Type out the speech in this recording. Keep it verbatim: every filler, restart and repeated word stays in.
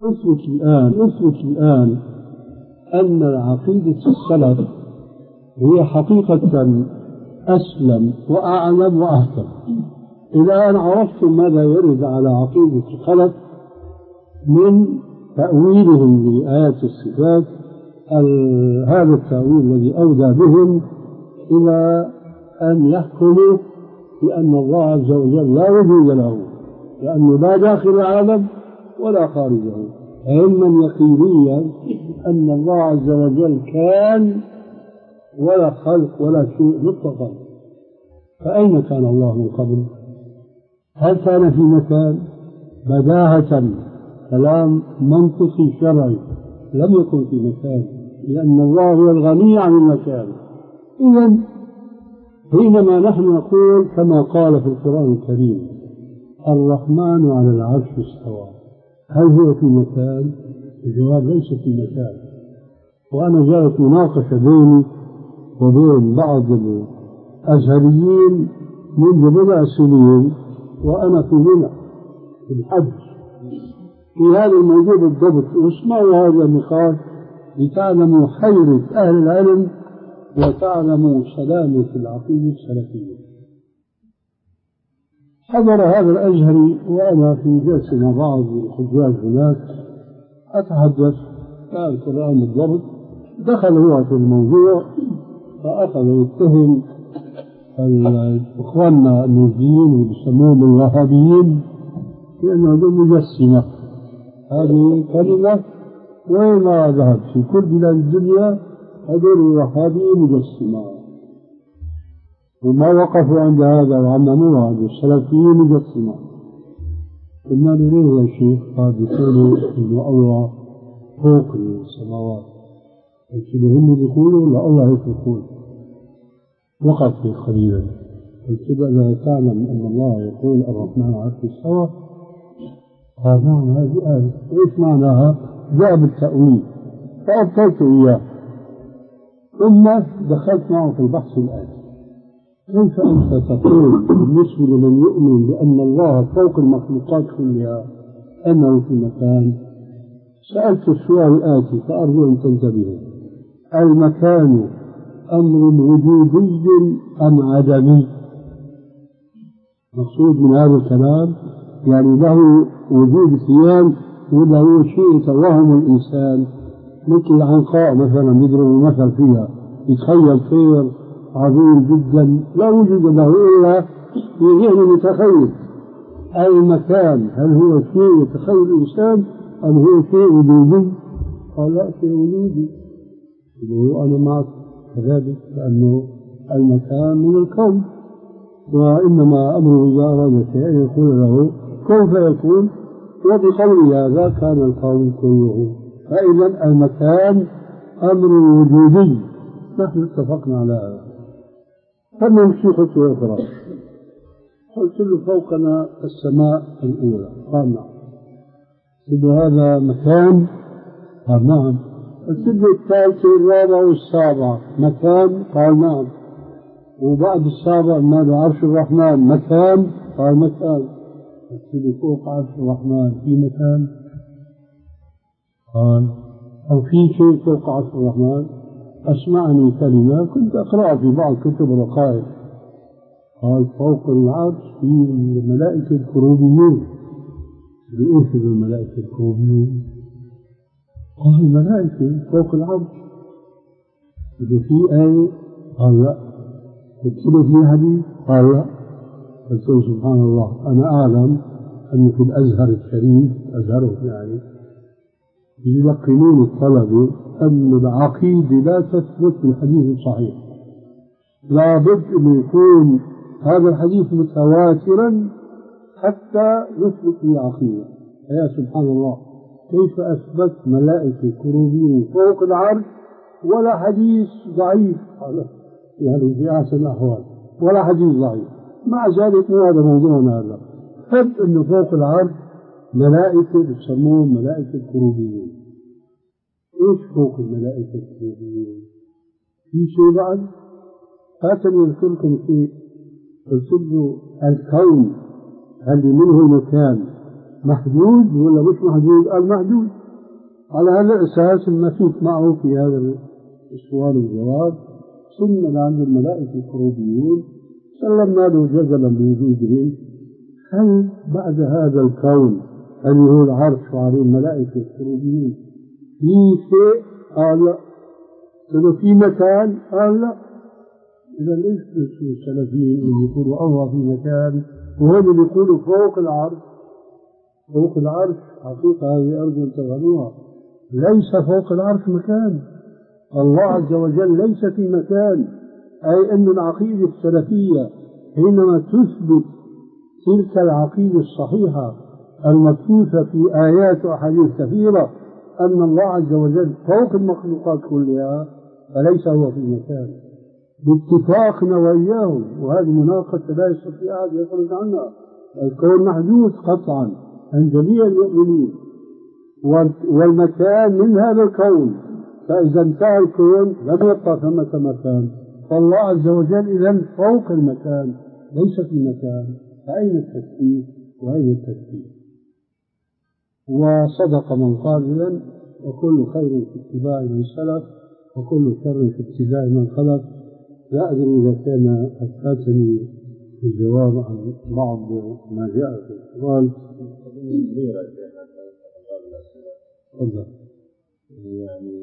نثبت الآن نثبت الآن أن عقيدة السلف هي حقيقة أسلم وأعلم وأحكم. إذا أن عرفتم ماذا يرد على عقيدة الخلف من تأويلهم لآيات الصفات، هذا التأويل الذي أودى بهم إلى أن يحكموا بأن الله عز وجل لا وجود له، لأنه لا داخل العالم ولا خارجه، علما يقينيا أن الله عز وجل كان ولا خلق ولا شيء مطلقا. فأين كان الله من قبل؟ هل كان في مكان؟ بداهة كلام منطقي شرعي لم يكن في مكان، لأن الله هو الغني عن المكان. إذن حينما نحن نقول كما قال في القرآن الكريم الرحمن على العرش استوى، هل هو في مكان؟ الجواب ليس في مكان. وأنا جاءت مناقشة بيني وبين بعض الأزهريين منذ بضع سنين وأنا في منى في الحج في هذا الموضوع بالضبط. واسمعوا هذا النقاش لتعلموا حيرة أهل العلم وتعلموا سلامة العقيدة السلفية. حضر هذا الأزهري وأنا في جلسة مع بعض الحجاج هناك أتحدث عن القرآن بالضبط. دخل هو في الموضوع فأخذ يتهم إخواننا النوبيين اللي بيسموهم الوهابيين بأنهم مجسمة. هذه كلمة وين ما ذهب في كل بلاد الدنيا هذول الوهابيين مجسمة، وما وقفوا عند هذا وعمموها عند السلفيين مجسمة. قلنا له ليه يا شيخ؟ قال بيقولوا إنه الله فوق السماوات. قلت له هم بيقولوا لا الله هيك بيقول. وقف في قليلا قلت له لا تعلم أن الله يقول الرحمن على العرش استوى؟ قال نعم هذه آية. إيش معناها؟ جاء بالتأويل فأبطلت إياه. ثم دخلت معه في البحث الآتي: كيف أنت تقول بالنسبة لمن يؤمن بأن الله فوق المخلوقات كلها أنه في مكان؟ سألت السؤال الآتي فأرجو أن تنتبهوا: المكان أمر وجودي أم عدمي؟ مقصود من هذا الكلام يعني له وجود كيان ولا هو شيء يتوهم الإنسان، مثل العنقاء مثلا يضرب مثل فيها يتخيل طير عظيم جدا لا وجود له إلا في ذهن المتخيل. المكان هل هو شيء يتخيل الإنسان أم هو شيء وجودي؟ قال لا، شيء وجودي. أنا معك كذلك، لأنه المكان من الكون، وإنما أمره إذا أراد شيئا يقول له كن فيكون، وبقول هذا كان الكون كله. فإذا المكان أمر وجودي، نحن اتفقنا على هذا. فنمشي خطوة أخرى. قلت له فوقنا السماء الأولى. قال نعم. قلت له هذا مكان؟ قال نعم. قلت له الثالثة والرابعة والسابعة مكان؟ قال نعم. وبعد السابع ماذا؟ عرش الرحمن مكان؟ قال مكان. قلت له فوق عرش الرحمن في مكان؟ قال أو في شيء فوق عرش الرحمن؟ أسمعني كلمة كنت أقرأ في بعض كتب الرقائق. قال فوق العرش في الملائكة الكروبيون. بإيش الملائكة الكروبيون؟ قال الملائكة فوق العرش. إذا في آية؟ قال لا. قلت له في حديث؟ قال لا. قلت له سبحان الله، أنا أعلم أن في الأزهر الشريف أزهره يعني يلقنون الطلبة أن العقيدة لا تثبت بالحديث الصحيح، لابد أن يكون هذا الحديث متواترا حتى يثبت به عقيدة. يا سبحان الله، كيف أثبت ملائكة كروبيين فوق العرش ولا حديث ضعيف يعني في أحسن الأحوال ولا حديث ضعيف؟ مع ذلك مو هذا موضوعنا هذا. حب أنه فوق العرش ملائكة بيسموهم ملائكة كروبيين. إيش فوق الملائكة الكروبيين؟ في شيء بعد؟ فاتني أذكر لكم شيء. قلت له الكون هل منه مكان محدود ولا مش محدود؟ قال محدود. على هذا الأساس ما فيك معه في هذا السؤال والجواب. ثم عند الملائكة الكروبيون سلمنا له جدلا بوجوده. هل بعد هذا الكون اللي هو العرش وعليه الملائكة الكروبيون في شيء؟ قال لا. قالوا في مكان؟ قال لا. إذا إيش بيسوي السلفيين اللي يقولوا الله في مكان وهم اللي يقولوا فوق العرش؟ فوق العرش حقيقة هذه أرجو أن تفهموها، ليس فوق العرش مكان. الله عز وجل ليس في مكان، أي أن العقيدة السلفية حينما تثبت تلك العقيدة الصحيحة المبثوثة في آيات وأحاديث كثيرة أن الله عز وجل فوق المخلوقات كلها، فليس هو في مكان باتفاقنا وإياهم. وهذه مناقشة لا يستطيع أحد يخرج عنها. الكون محدود قطعا عند جميع المؤمنين، والمكان من هذا الكون، فإذا انتهى الكون لم يبقى ثمة مكان. فالله عز وجل إذن فوق المكان ليس في مكان، فأين التشبيه وأين التشبيه؟ وصدق من قال إذن وكل خير في اتباع من سلف وكل شر في اتباع من خلف. لا أدري إذا كان أفاتني الجواب عن بعض ما جاء في السؤال. تفضل. يعني